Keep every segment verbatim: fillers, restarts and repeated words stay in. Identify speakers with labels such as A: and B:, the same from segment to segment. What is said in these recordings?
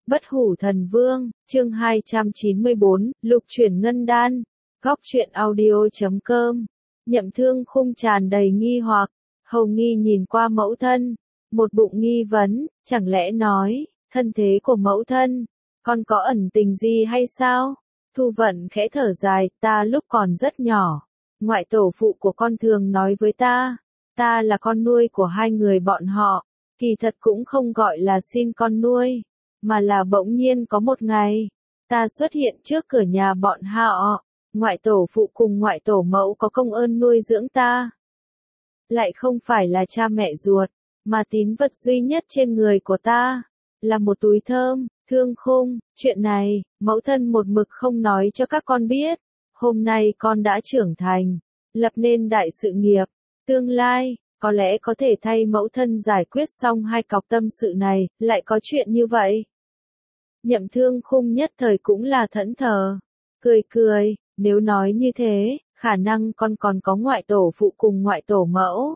A: Bất hủ thần vương, chương hai trăm chín mươi bốn, lục chuyển ngân đan. Góc truyện audio chấm com. Nhậm Thương Khung tràn đầy nghi hoặc, hầu nghi nhìn qua mẫu thân, một bụng nghi vấn, chẳng lẽ nói, thân thế của mẫu thân, con có ẩn tình gì hay sao? Thu Vận khẽ thở dài, ta lúc còn rất nhỏ, ngoại tổ phụ của con thường nói với ta, ta là con nuôi của hai người bọn họ, kỳ thật cũng không gọi là xin con nuôi, mà là bỗng nhiên có một ngày, ta xuất hiện trước cửa nhà bọn họ, ngoại tổ phụ cùng ngoại tổ mẫu có công ơn nuôi dưỡng ta. Lại không phải là cha mẹ ruột, mà tín vật duy nhất trên người của ta, là một túi thơm. Thương Khung, chuyện này, mẫu thân một mực không nói cho các con biết, hôm nay con đã trưởng thành, lập nên đại sự nghiệp, tương lai, có lẽ có thể thay mẫu thân giải quyết xong hai cọc tâm sự này, lại có chuyện như vậy. Nhậm Thương Khung nhất thời cũng là thẫn thờ, cười cười, nếu nói như thế, khả năng con còn có ngoại tổ phụ cùng ngoại tổ mẫu.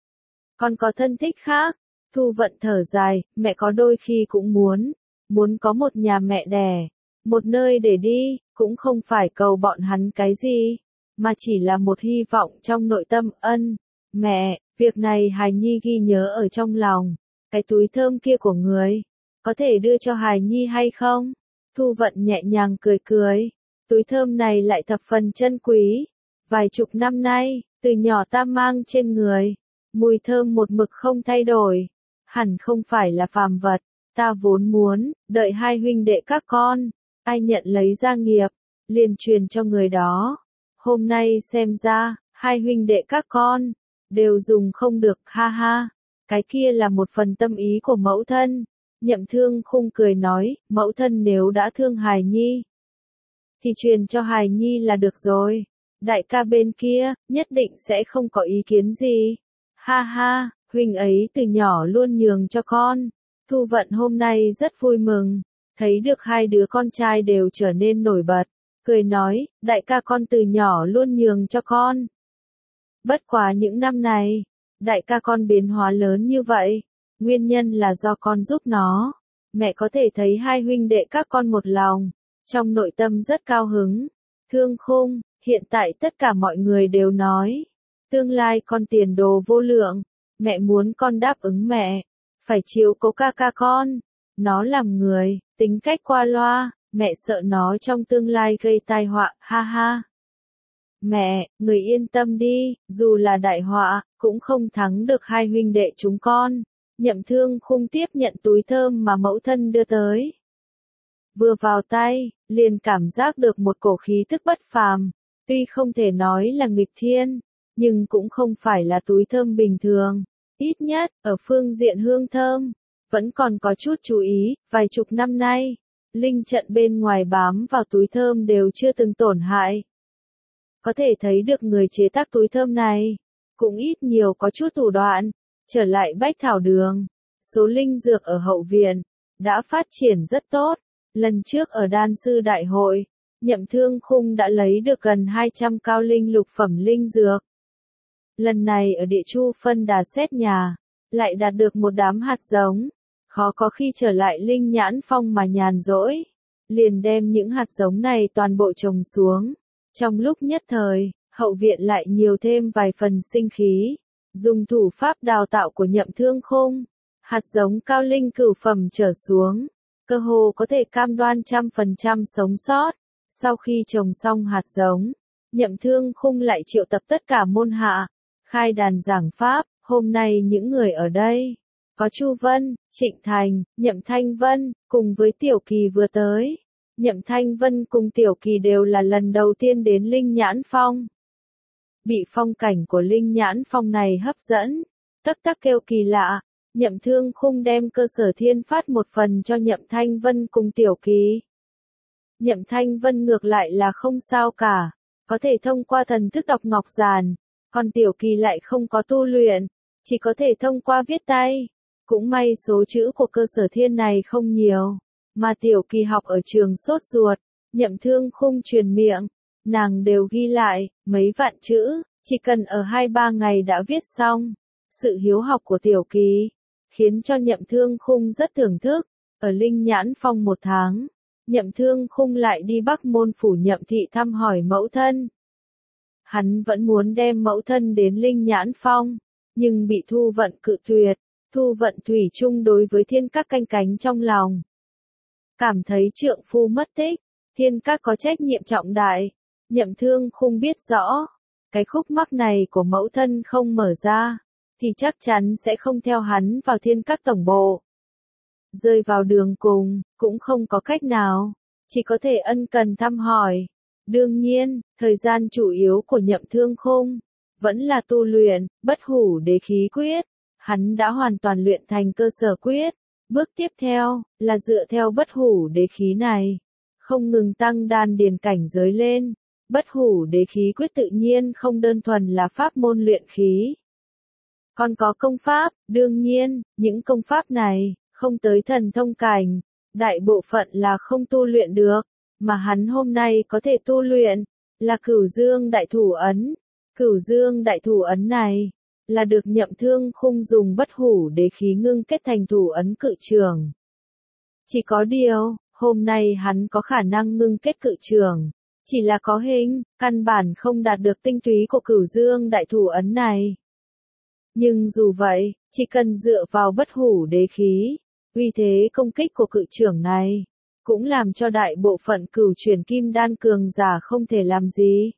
A: Con có thân thích khác, Thu Vận thở dài, mẹ có đôi khi cũng muốn, muốn có một nhà mẹ đẻ, một nơi để đi, cũng không phải cầu bọn hắn cái gì, mà chỉ là một hy vọng trong nội tâm. Ân, mẹ, việc này hài nhi ghi nhớ ở trong lòng, cái túi thơm kia của người, có thể đưa cho hài nhi hay không? Thu Vận nhẹ nhàng cười cười, túi thơm này lại thập phần chân quý, vài chục năm nay, từ nhỏ ta mang trên người, mùi thơm một mực không thay đổi, hẳn không phải là phàm vật. Ta vốn muốn, đợi hai huynh đệ các con, ai nhận lấy gia nghiệp, liền truyền cho người đó. Hôm nay xem ra, hai huynh đệ các con, đều dùng không được, ha ha. Cái kia là một phần tâm ý của mẫu thân. Nhậm Thương Khung cười nói, mẫu thân nếu đã thương hài nhi, thì truyền cho hài nhi là được rồi. Đại ca bên kia, nhất định sẽ không có ý kiến gì. Ha ha, huynh ấy từ nhỏ luôn nhường cho con. Thu Vận hôm nay rất vui mừng, thấy được hai đứa con trai đều trở nên nổi bật, cười nói, đại ca con từ nhỏ luôn nhường cho con. Bất quá những năm này, đại ca con biến hóa lớn như vậy, nguyên nhân là do con giúp nó. Mẹ có thể thấy hai huynh đệ các con một lòng, trong nội tâm rất cao hứng. Thương Khung, hiện tại tất cả mọi người đều nói, tương lai con tiền đồ vô lượng, mẹ muốn con đáp ứng mẹ. Phải chiếu cố ca ca con, nó làm người, tính cách qua loa, mẹ sợ nó trong tương lai gây tai họa, ha ha. Mẹ, người yên tâm đi, dù là đại họa, cũng không thắng được hai huynh đệ chúng con. Nhậm Thương Khung tiếp nhận túi thơm mà mẫu thân đưa tới. Vừa vào tay, liền cảm giác được một cổ khí tức bất phàm, tuy không thể nói là nghịch thiên, nhưng cũng không phải là túi thơm bình thường. Ít nhất, ở phương diện hương thơm, vẫn còn có chút chú ý, vài chục năm nay, linh trận bên ngoài bám vào túi thơm đều chưa từng tổn hại. Có thể thấy được người chế tác túi thơm này, cũng ít nhiều có chút thủ đoạn. Trở lại Bách Thảo Đường, số linh dược ở hậu viện, đã phát triển rất tốt. Lần trước ở đan sư đại hội, Nhậm Thương Khung đã lấy được gần hai trăm cao linh lục phẩm linh dược. Lần này ở địa chu phân đà xét nhà, lại đạt được một đám hạt giống, khó có khi trở lại linh nhãn phong mà nhàn rỗi, liền đem những hạt giống này toàn bộ trồng xuống. Trong lúc nhất thời, hậu viện lại nhiều thêm vài phần sinh khí, dùng thủ pháp đào tạo của Nhậm Thương Khung, hạt giống cao linh cửu phẩm trở xuống, cơ hồ có thể cam đoan trăm phần trăm sống sót. Sau khi trồng xong hạt giống, Nhậm Thương Khung lại triệu tập tất cả môn hạ, khai đàn giảng pháp. Hôm nay những người ở đây, có Chu Vân, Trịnh Thành, Nhậm Thanh Vân, cùng với Tiểu Kỳ vừa tới. Nhậm Thanh Vân cùng Tiểu Kỳ đều là lần đầu tiên đến Linh Nhãn Phong. Bị phong cảnh của Linh Nhãn Phong này hấp dẫn, tắc tắc kêu kỳ lạ. Nhậm Thương Khung đem cơ sở thiên phát một phần cho Nhậm Thanh Vân cùng Tiểu Kỳ. Nhậm Thanh Vân ngược lại là không sao cả, có thể thông qua thần thức đọc ngọc giản. Còn Tiểu Kỳ lại không có tu luyện, chỉ có thể thông qua viết tay. Cũng may số chữ của cơ sở thiên này không nhiều, mà Tiểu Kỳ học ở trường sốt ruột, Nhậm Thương Khung truyền miệng, nàng đều ghi lại, mấy vạn chữ, chỉ cần ở hai ba ngày đã viết xong. Sự hiếu học của Tiểu Kỳ, khiến cho Nhậm Thương Khung rất thưởng thức, Ở Linh Nhãn Phong một tháng, Nhậm Thương Khung lại đi Bắc Môn Phủ Nhậm Thị thăm hỏi mẫu thân. Hắn vẫn muốn đem mẫu thân đến Linh Nhãn Phong, nhưng bị Thu Vận cự tuyệt. Thu Vận thủy chung đối với Thiên Các canh cánh trong lòng. Cảm thấy trượng phu mất tích, Thiên Các có trách nhiệm trọng đại. Nhậm Thương Khung biết rõ, cái khúc mắc này của mẫu thân không mở ra, thì chắc chắn sẽ không theo hắn vào Thiên Các tổng bộ. Rơi vào đường cùng, cũng không có cách nào, chỉ có thể ân cần thăm hỏi. Đương nhiên, thời gian chủ yếu của Nhậm Thương Khung vẫn là tu luyện Bất Hủ Đế Khí Quyết. Hắn đã hoàn toàn luyện thành cơ sở quyết. Bước tiếp theo là dựa theo Bất Hủ Đế Khí này, không ngừng tăng đan điền cảnh giới lên. Bất Hủ Đế Khí Quyết tự nhiên không đơn thuần là pháp môn luyện khí, còn có công pháp. Đương nhiên, những công pháp này không tới thần thông cảnh, đại bộ phận là không tu luyện được, mà hắn hôm nay có thể tu luyện là Cửu Dương Đại Thủ Ấn. Cửu Dương Đại Thủ Ấn này là được Nhậm Thương Khung dùng Bất Hủ Đế Khí ngưng kết thành thủ ấn cự trường. Chỉ có điều, hôm nay hắn có khả năng ngưng kết cự trường, chỉ là có hình, căn bản không đạt được tinh túy của Cửu Dương Đại Thủ Ấn này. Nhưng dù vậy, chỉ cần dựa vào Bất Hủ Đế Khí, uy thế công kích của cự trường này cũng làm cho đại bộ phận cửu chuyển kim đan cường giả không thể làm gì.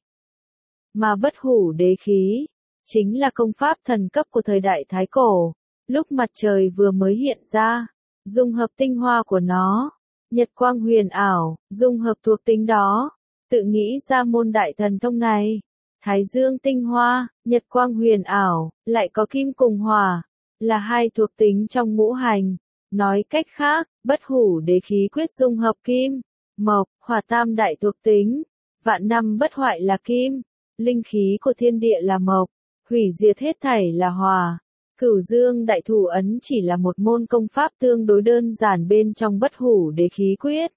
A: Mà Bất Hủ Đế Khí chính là công pháp thần cấp của thời đại Thái Cổ, lúc mặt trời vừa mới hiện ra, dung hợp tinh hoa của nó, nhật quang huyền ảo, dung hợp thuộc tính đó, tự nghĩ ra môn đại thần thông này. Thái Dương tinh hoa, nhật quang huyền ảo, lại có kim cùng hỏa, là hai thuộc tính trong ngũ hành. Nói cách khác, Bất Hủ Đế Khí Quyết dung hợp kim, mộc, hỏa tam đại thuộc tính. Vạn năm bất hoại là kim, linh khí của thiên địa là mộc, hủy diệt hết thảy là hỏa. Cửu Dương Đại Thủ Ấn chỉ là một môn công pháp tương đối đơn giản bên trong Bất Hủ Đế Khí Quyết.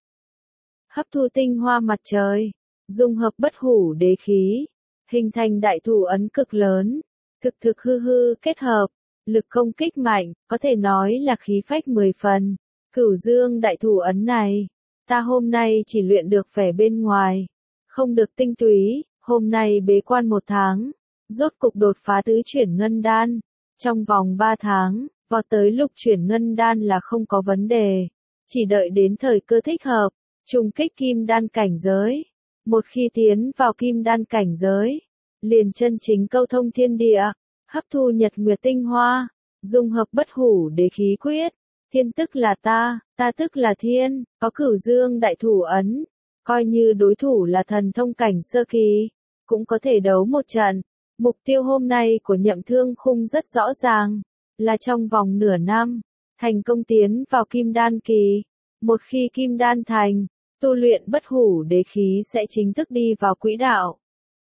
A: Hấp thu tinh hoa mặt trời, dung hợp Bất Hủ Đế Khí, hình thành đại thủ ấn cực lớn, thực thực hư hư kết hợp, lực công kích mạnh, có thể nói là khí phách mười phần. Cửu Dương Đại Thủ Ấn này, ta hôm nay chỉ luyện được vẻ bên ngoài, không được tinh túy. Hôm nay bế quan một tháng, rốt cục đột phá tứ chuyển ngân đan. Trong vòng ba tháng, vọt tới lục chuyển ngân đan là không có vấn đề. Chỉ đợi đến thời cơ thích hợp, trùng kích kim đan cảnh giới. Một khi tiến vào kim đan cảnh giới, liền chân chính câu thông thiên địa, hấp thu nhật nguyệt tinh hoa, dung hợp Bất Hủ Đế Khí Quyết. Thiên tức là ta, ta tức là thiên, có Cửu Dương Đại Thủ Ấn. Coi như đối thủ là thần thông cảnh sơ kỳ, cũng có thể đấu một trận. Mục tiêu hôm nay của Nhậm Thương Khung rất rõ ràng, là trong vòng nửa năm, thành công tiến vào kim đan kỳ. Một khi kim đan thành, tu luyện Bất Hủ Đế Khí sẽ chính thức đi vào quỹ đạo.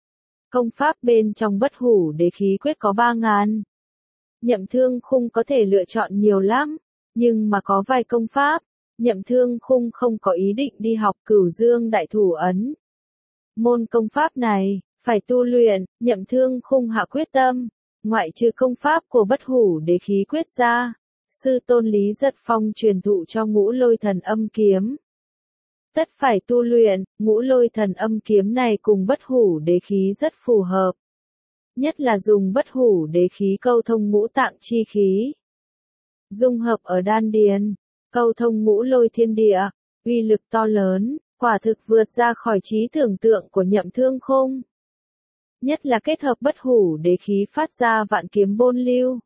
A: Công pháp bên trong Bất Hủ Đế Khí Quyết có ba ngàn. Nhậm Thương Khung có thể lựa chọn nhiều lắm, nhưng mà có vài công pháp, Nhậm Thương Khung không có ý định đi học Cửu Dương Đại Thủ Ấn. Môn công pháp này, phải tu luyện. Nhậm Thương Khung hạ quyết tâm, ngoại trừ công pháp của Bất Hủ Đế Khí Quyết ra, sư tôn Lý Giật Phong truyền thụ cho Ngũ Lôi Thần Âm Kiếm. Tất phải tu luyện. Ngũ Lôi Thần Âm Kiếm này cùng Bất Hủ Đế Khí rất phù hợp. Nhất là dùng Bất Hủ Đế Khí câu thông ngũ tạng chi khí. Dung hợp ở đan điền, câu thông ngũ lôi thiên địa, uy lực to lớn, quả thực vượt ra khỏi trí tưởng tượng của Nhậm Thương Khung. Nhất là kết hợp Bất Hủ Đế Khí phát ra vạn kiếm bôn lưu.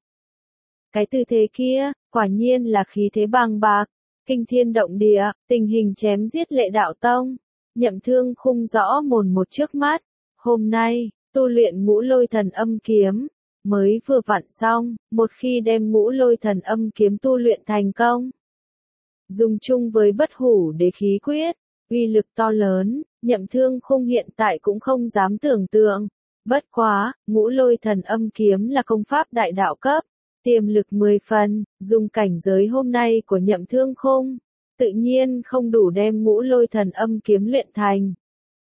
A: Cái tư thế kia, quả nhiên là khí thế bàng bạc, kinh thiên động địa, tình hình chém giết Lệ Đạo Tông. Nhậm Thương Khung rõ mồn một trước mắt. Hôm nay, tu luyện Ngũ Lôi Thần Âm Kiếm, mới vừa vặn xong. Một khi đem Ngũ Lôi Thần Âm Kiếm tu luyện thành công, dùng chung với Bất Hủ Đế Khí Quyết, uy lực to lớn, Nhậm Thương Khung hiện tại cũng không dám tưởng tượng. Bất quá, Ngũ Lôi Thần Âm Kiếm là công pháp đại đạo cấp, tiềm lực mười phần, dùng cảnh giới hôm nay của Nhậm Thương Khung, tự nhiên không đủ đem Ngũ Lôi Thần Âm Kiếm luyện thành.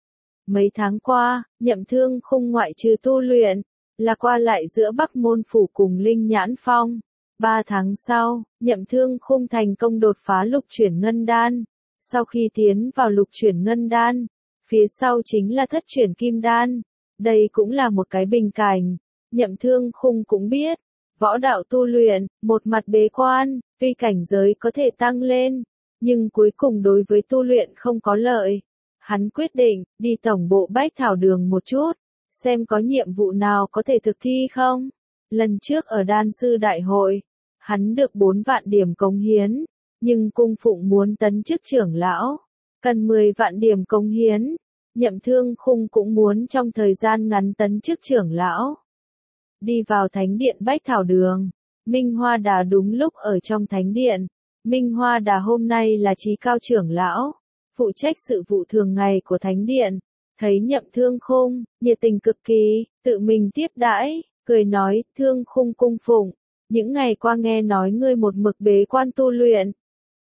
A: Mấy tháng qua, Nhậm Thương Khung ngoại trừ tu luyện, là qua lại giữa Bắc Môn Phủ cùng Linh Nhãn Phong. Ba tháng sau, Nhậm Thương Khung thành công đột phá lục chuyển ngân đan. Sau khi tiến vào lục chuyển ngân đan, phía sau chính là thất chuyển kim đan. Đây cũng là một cái bình cảnh. Nhậm Thương Khung cũng biết, võ đạo tu luyện, một mặt bế quan, tuy cảnh giới có thể tăng lên, nhưng cuối cùng đối với tu luyện không có lợi. Hắn quyết định, đi tổng bộ Bách Thảo Đường một chút, xem có nhiệm vụ nào có thể thực thi không. Lần trước ở đan sư đại hội, hắn được bốn vạn điểm cống hiến, nhưng cung phụng muốn tấn chức trưởng lão, cần mười vạn điểm cống hiến. Nhậm Thương Khung cũng muốn trong thời gian ngắn tấn chức trưởng lão. Đi vào thánh điện Bách Thảo Đường, Minh Hoa Đà đúng lúc ở trong thánh điện. Minh Hoa Đà hôm nay là trí cao trưởng lão, phụ trách sự vụ thường ngày của thánh điện. Thấy Nhậm Thương Khung, nhiệt tình cực kỳ, tự mình tiếp đãi, cười nói, Thương Khung cung phụng, những ngày qua nghe nói ngươi một mực bế quan tu luyện,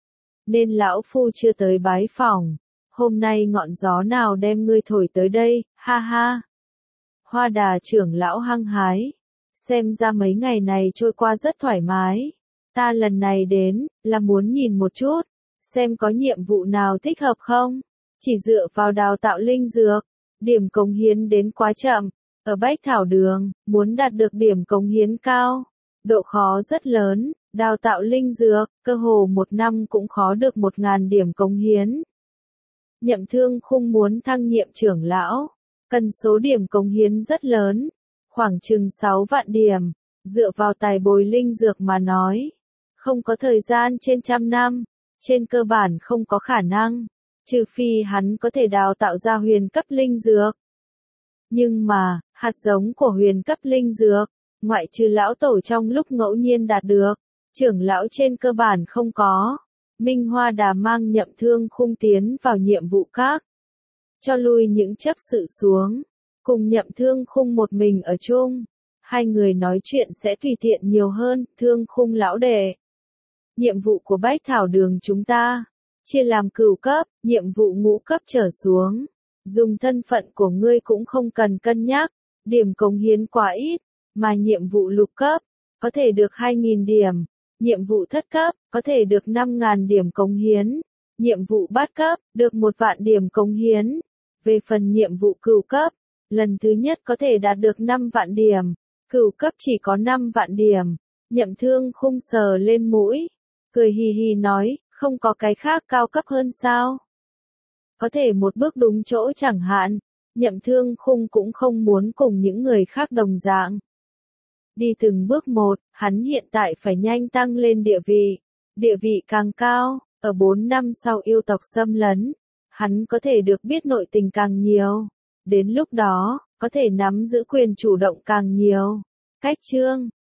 A: nên lão phu chưa tới bái phỏng. Hôm nay ngọn gió nào đem ngươi thổi tới đây, ha ha. Hoa Đà trưởng lão hăng hái, xem ra mấy ngày này trôi qua rất thoải mái. Ta lần này đến, là muốn nhìn một chút, xem có nhiệm vụ nào thích hợp không. Chỉ dựa vào đào tạo linh dược, điểm cống hiến đến quá chậm. Ở Bách Thảo Đường, muốn đạt được điểm cống hiến cao, độ khó rất lớn. Đào tạo linh dược, cơ hồ một năm cũng khó được một ngàn điểm cống hiến. Nhậm Thương Khung muốn thăng nhiệm trưởng lão, cần số điểm cống hiến rất lớn, khoảng chừng sáu vạn điểm. Dựa vào tài bồi linh dược mà nói, không có thời gian trên trăm năm, trên cơ bản không có khả năng, trừ phi hắn có thể đào tạo ra huyền cấp linh dược. Nhưng mà, hạt giống của huyền cấp linh dược, ngoại trừ lão tổ trong lúc ngẫu nhiên đạt được, trưởng lão trên cơ bản không có. Minh Hoa Đà mang Nhậm Thương Khung tiến vào nhiệm vụ khác, cho lui những chấp sự xuống, cùng Nhậm Thương Khung một mình ở chung. Hai người nói chuyện sẽ tùy tiện nhiều hơn. Thương Khung lão đệ, nhiệm vụ của Bách Thảo Đường chúng ta chia làm cửu cấp, nhiệm vụ ngũ cấp trở xuống. Dùng thân phận của ngươi cũng không cần cân nhắc, điểm cống hiến quá ít, mà nhiệm vụ lục cấp có thể được hai nghìn điểm, nhiệm vụ thất cấp có thể được năm nghìn điểm cống hiến, nhiệm vụ bát cấp được một vạn điểm cống hiến. Về phần nhiệm vụ cửu cấp, lần thứ nhất có thể đạt được năm vạn điểm, cửu cấp chỉ có năm vạn điểm. Nhậm Thương Khung sờ lên mũi, cười hì hì nói, không có cái khác cao cấp hơn sao? Có thể một bước đúng chỗ chẳng hạn. Nhậm Thương Khung cũng không muốn cùng những người khác đồng dạng. Đi từng bước một, hắn hiện tại phải nhanh tăng lên địa vị. Địa vị càng cao, ở bốn năm sau yêu tộc xâm lấn, hắn có thể được biết nội tình càng nhiều. Đến lúc đó, có thể nắm giữ quyền chủ động càng nhiều. Cách chương